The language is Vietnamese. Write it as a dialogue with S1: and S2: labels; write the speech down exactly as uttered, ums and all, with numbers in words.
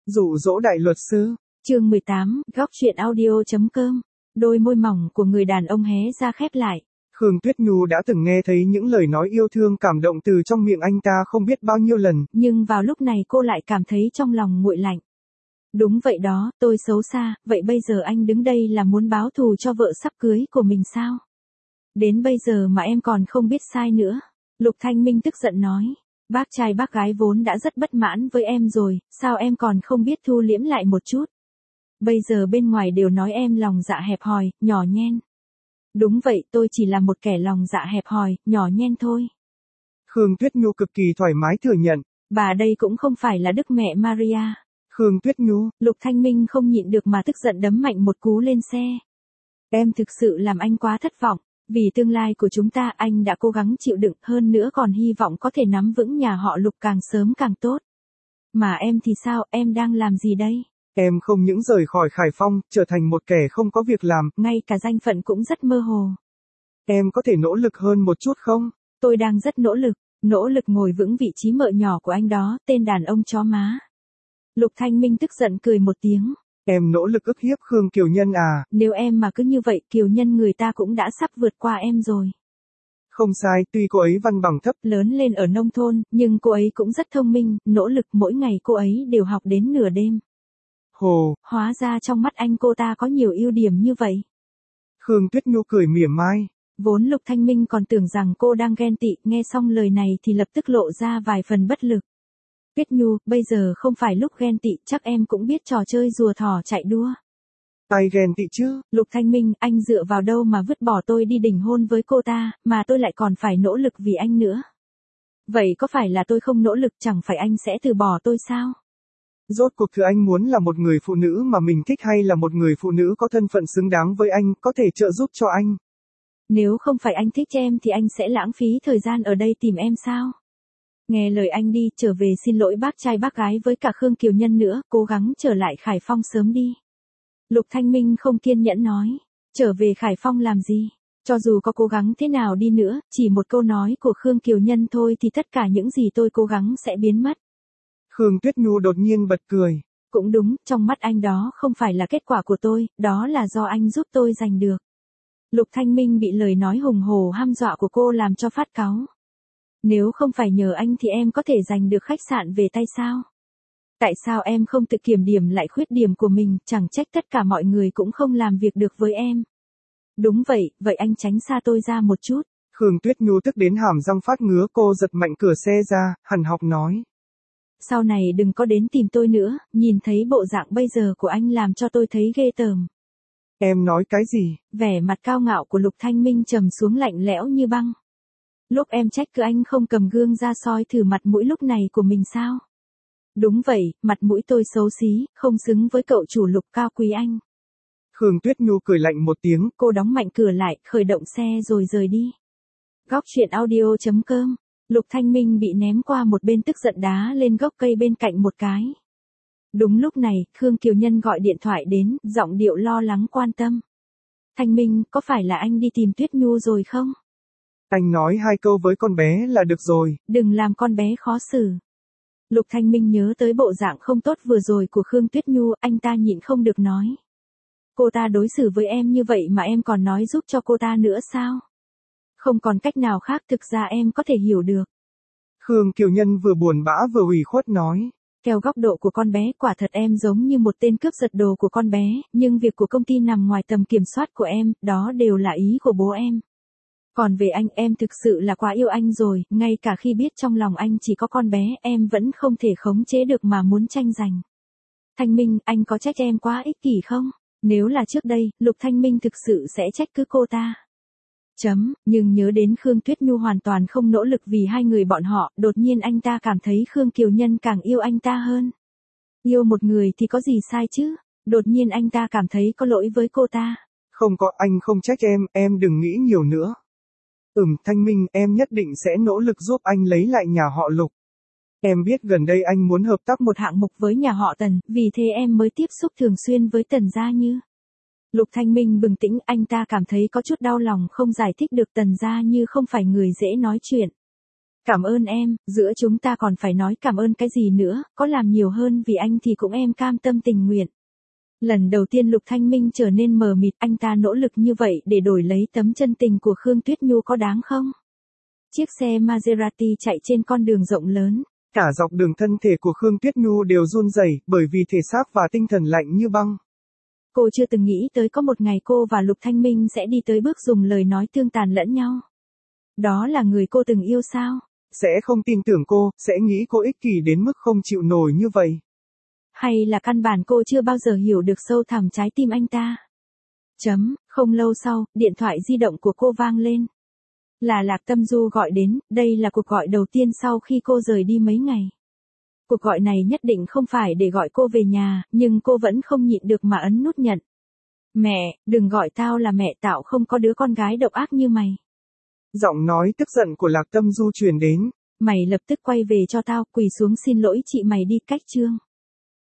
S1: Dụ dỗ đại luật sư.
S2: Chương mười tám, góc truyện audio chấm com. Đôi môi mỏng của người đàn ông hé ra khép lại.
S1: Khương Tuyết Nhu đã từng nghe thấy những lời nói yêu thương cảm động từ trong miệng anh ta không biết bao nhiêu lần.
S2: Nhưng vào lúc này cô lại cảm thấy trong lòng nguội lạnh. Đúng vậy đó, tôi xấu xa, vậy bây giờ anh đứng đây là muốn báo thù cho vợ sắp cưới của mình sao? Đến bây giờ mà em còn không biết sai nữa. Lục Thanh Minh tức giận nói. Bác trai bác gái vốn đã rất bất mãn với em rồi, sao em còn không biết thu liễm lại một chút? Bây giờ bên ngoài đều nói em lòng dạ hẹp hòi, nhỏ nhen. Đúng vậy, tôi chỉ là một kẻ lòng dạ hẹp hòi, nhỏ nhen thôi.
S1: Khương Tuyết Nhu cực kỳ thoải mái thừa nhận.
S2: Bà đây cũng không phải là Đức Mẹ Maria.
S1: Khương Tuyết Nhu.
S2: Lục Thanh Minh không nhịn được mà tức giận đấm mạnh một cú lên xe. Em thực sự làm anh quá thất vọng. Vì tương lai của chúng ta anh đã cố gắng chịu đựng hơn nữa còn hy vọng có thể nắm vững nhà họ Lục càng sớm càng tốt. Mà em thì sao, em đang làm gì đây?
S1: Em không những rời khỏi Khải Phong, trở thành một kẻ không có việc làm.
S2: Ngay cả danh phận cũng rất mơ hồ.
S1: Em có thể nỗ lực hơn một chút không?
S2: Tôi đang rất nỗ lực, nỗ lực ngồi vững vị trí mợ nhỏ của anh đó, tên đàn ông chó má. Lục Thanh Minh tức giận cười một tiếng.
S1: Em nỗ lực ức hiếp Khương Kiều Nhân à?
S2: Nếu em mà cứ như vậy, Kiều Nhân người ta cũng đã sắp vượt qua em rồi.
S1: Không sai, tuy cô ấy văn bằng thấp,
S2: lớn lên ở nông thôn, nhưng cô ấy cũng rất thông minh, nỗ lực mỗi ngày cô ấy đều học đến nửa đêm.
S1: Hồ,
S2: hóa ra trong mắt anh cô ta có nhiều ưu điểm như vậy.
S1: Khương Tuyết Nhu cười mỉa mai.
S2: Vốn Lục Thanh Minh còn tưởng rằng cô đang ghen tị, nghe xong lời này thì lập tức lộ ra vài phần bất lực. Tuyết Nhu, bây giờ không phải lúc ghen tị, chắc em cũng biết trò chơi rùa thỏ chạy đua.
S1: Ai ghen tị chứ?
S2: Lục Thanh Minh, anh dựa vào đâu mà vứt bỏ tôi đi đính hôn với cô ta, mà tôi lại còn phải nỗ lực vì anh nữa. Vậy có phải là tôi không nỗ lực, chẳng phải anh sẽ từ bỏ tôi sao?
S1: Rốt cuộc thưa anh muốn là một người phụ nữ mà mình thích hay là một người phụ nữ có thân phận xứng đáng với anh, có thể trợ giúp cho anh?
S2: Nếu không phải anh thích em thì anh sẽ lãng phí thời gian ở đây tìm em sao? Nghe lời anh đi, trở về xin lỗi bác trai bác gái với cả Khương Kiều Nhân nữa, cố gắng trở lại Khải Phong sớm đi. Lục Thanh Minh không kiên nhẫn nói, trở về Khải Phong làm gì? Cho dù có cố gắng thế nào đi nữa, chỉ một câu nói của Khương Kiều Nhân thôi thì tất cả những gì tôi cố gắng sẽ biến mất.
S1: Khương Tuyết Nhu đột nhiên bật cười.
S2: Cũng đúng, trong mắt anh đó không phải là kết quả của tôi, đó là do anh giúp tôi giành được. Lục Thanh Minh bị lời nói hùng hồ hăm dọa của cô làm cho phát cáu. Nếu không phải nhờ anh thì em có thể giành được khách sạn về tay sao? Tại sao em không tự kiểm điểm lại khuyết điểm của mình, chẳng trách tất cả mọi người cũng không làm việc được với em. Đúng vậy, vậy anh tránh xa tôi ra một chút.
S1: Khương Tuyết Nhu tức đến hàm răng phát ngứa, cô giật mạnh cửa xe ra, hằn học nói.
S2: Sau này đừng có đến tìm tôi nữa, nhìn thấy bộ dạng bây giờ của anh làm cho tôi thấy ghê tởm.
S1: Em nói cái gì?
S2: Vẻ mặt cao ngạo của Lục Thanh Minh trầm xuống lạnh lẽo như băng. Lúc em trách cứ anh không cầm gương ra soi thử mặt mũi lúc này của mình sao? Đúng vậy, mặt mũi tôi xấu xí, không xứng với cậu chủ Lục cao quý anh.
S1: Khương Tuyết Nhu cười lạnh một tiếng.
S2: Cô đóng mạnh cửa lại, khởi động xe rồi rời đi. Góc truyện audio chấm com. Lục Thanh Minh bị ném qua một bên tức giận đá lên gốc cây bên cạnh một cái. Đúng lúc này, Khương Kiều Nhân gọi điện thoại đến, giọng điệu lo lắng quan tâm. Thanh Minh, có phải là anh đi tìm Tuyết Nhu rồi không?
S1: Anh nói hai câu với con bé là được rồi.
S2: Đừng làm con bé khó xử. Lục Thanh Minh nhớ tới bộ dạng không tốt vừa rồi của Khương Tuyết Nhu, anh ta nhịn không được nói. Cô ta đối xử với em như vậy mà em còn nói giúp cho cô ta nữa sao? Không còn cách nào khác, thực ra em có thể hiểu được.
S1: Khương Kiều Nhân vừa buồn bã vừa ủy khuất nói.
S2: Theo góc độ của con bé, quả thật em giống như một tên cướp giật đồ của con bé, nhưng việc của công ty nằm ngoài tầm kiểm soát của em, đó đều là ý của bố em. Còn về anh, em thực sự là quá yêu anh rồi, ngay cả khi biết trong lòng anh chỉ có con bé, em vẫn không thể khống chế được mà muốn tranh giành. Thanh Minh, anh có trách em quá ích kỷ không? Nếu là trước đây, Lục Thanh Minh thực sự sẽ trách cứ cô ta. Chấm, nhưng nhớ đến Khương Tuyết Nhu hoàn toàn không nỗ lực vì hai người bọn họ, đột nhiên anh ta cảm thấy Khương Kiều Nhân càng yêu anh ta hơn. Yêu một người thì có gì sai chứ? Đột nhiên anh ta cảm thấy có lỗi với cô ta.
S1: Không có, anh không trách em, em đừng nghĩ nhiều nữa. Ừm, Thanh Minh, em nhất định sẽ nỗ lực giúp anh lấy lại nhà họ Lục. Em biết gần đây anh muốn hợp tác một
S2: hạng mục với nhà họ Tần, vì thế em mới tiếp xúc thường xuyên với Tần Gia Như. Lục Thanh Minh bừng tỉnh, anh ta cảm thấy có chút đau lòng không giải thích được Tần Gia Như không phải người dễ nói chuyện. Cảm ơn em, giữa chúng ta còn phải nói cảm ơn cái gì nữa, có làm nhiều hơn vì anh thì cũng em cam tâm tình nguyện. Lần đầu tiên Lục Thanh Minh trở nên mờ mịt, anh ta nỗ lực như vậy để đổi lấy tấm chân tình của Khương Tuyết Nhu có đáng không? Chiếc xe Maserati chạy trên con đường rộng lớn.
S1: Cả dọc đường thân thể của Khương Tuyết Nhu đều run rẩy bởi vì thể xác và tinh thần lạnh như băng.
S2: Cô chưa từng nghĩ tới có một ngày cô và Lục Thanh Minh sẽ đi tới bước dùng lời nói tương tàn lẫn nhau. Đó là người cô từng yêu sao?
S1: Sẽ không tin tưởng cô, sẽ nghĩ cô ích kỷ đến mức không chịu nổi như vậy.
S2: Hay là căn bản cô chưa bao giờ hiểu được sâu thẳm trái tim anh ta? Chấm, không lâu sau, điện thoại di động của cô vang lên. Là Lạc Tâm Du gọi đến, đây là cuộc gọi đầu tiên sau khi cô rời đi mấy ngày. Cuộc gọi này nhất định không phải để gọi cô về nhà, nhưng cô vẫn không nhịn được mà ấn nút nhận. Mẹ, đừng gọi tao là mẹ, tao không có đứa con gái độc ác như mày.
S1: Giọng nói tức giận của Lạc Tâm Du truyền đến.
S2: Mày lập tức quay về cho tao, quỳ xuống xin lỗi chị mày đi, cách chương.